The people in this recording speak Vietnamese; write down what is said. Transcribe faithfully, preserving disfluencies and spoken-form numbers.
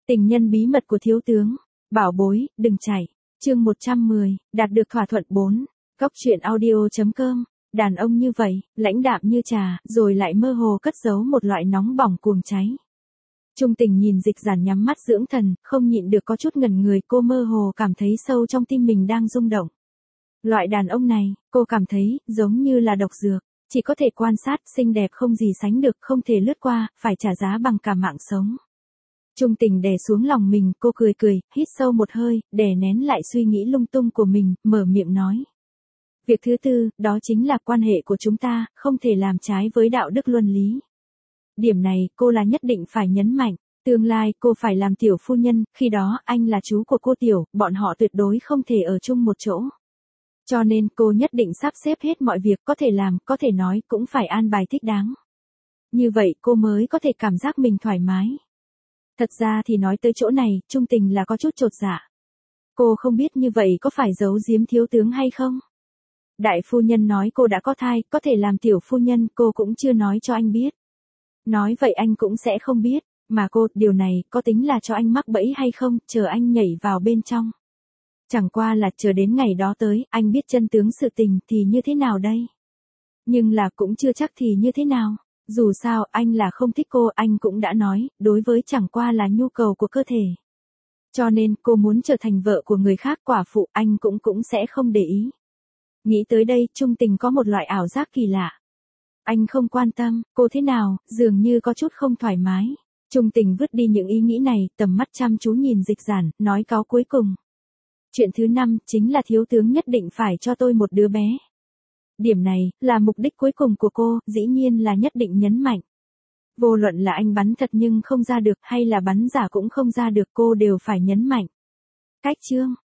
Tình nhân bí mật của thiếu tướng. Bảo bối, đừng chạy. Chương một trăm mười, đạt được thỏa thuận bốn. Góc truyện audio chấm com. Đàn ông như vậy, lãnh đạm như trà, rồi lại mơ hồ cất giấu một loại nóng bỏng cuồng cháy. Trung Tình nhìn Dịch Giản nhắm mắt dưỡng thần, không nhịn được có chút ngẩn người, cô mơ hồ cảm thấy sâu trong tim mình đang rung động. Loại đàn ông này, cô cảm thấy, giống như là độc dược, chỉ có thể quan sát, xinh đẹp không gì sánh được, không thể lướt qua, phải trả giá bằng cả mạng sống. Trung Tình đè xuống lòng mình, cô cười cười, hít sâu một hơi, đè nén lại suy nghĩ lung tung của mình, mở miệng nói. Việc thứ tư, đó chính là quan hệ của chúng ta, không thể làm trái với đạo đức luân lý. Điểm này, cô là nhất định phải nhấn mạnh. Tương lai, cô phải làm tiểu phu nhân, khi đó, anh là chú của cô tiểu, bọn họ tuyệt đối không thể ở chung một chỗ. Cho nên, cô nhất định sắp xếp hết mọi việc có thể làm, có thể nói, cũng phải an bài thích đáng. Như vậy, cô mới có thể cảm giác mình thoải mái. Thật ra thì nói tới chỗ này, Trung Tình là có chút chột dạ. Cô không biết như vậy có phải giấu giếm thiếu tướng hay không? Đại phu nhân nói cô đã có thai, có thể làm tiểu phu nhân, cô cũng chưa nói cho anh biết. Nói vậy anh cũng sẽ không biết, mà cô, điều này, có tính là cho anh mắc bẫy hay không, chờ anh nhảy vào bên trong. Chẳng qua là chờ đến ngày đó tới, anh biết chân tướng sự tình thì như thế nào đây? Nhưng là cũng chưa chắc thì như thế nào. Dù sao, anh là không thích cô, anh cũng đã nói, đối với chẳng qua là nhu cầu của cơ thể. Cho nên, cô muốn trở thành vợ của người khác, quả phụ, anh cũng cũng sẽ không để ý. Nghĩ tới đây, Trung Tình có một loại ảo giác kỳ lạ. Anh không quan tâm, cô thế nào, dường như có chút không thoải mái. Trung Tình vứt đi những ý nghĩ này, tầm mắt chăm chú nhìn Dịch Giản, nói cáo cuối cùng. Chuyện thứ năm, chính là thiếu tướng nhất định phải cho tôi một đứa bé. Điểm này, là mục đích cuối cùng của cô, dĩ nhiên là nhất định nhấn mạnh. Vô luận là anh bắn thật nhưng không ra được, hay là bắn giả cũng không ra được, cô đều phải nhấn mạnh. Cách chương,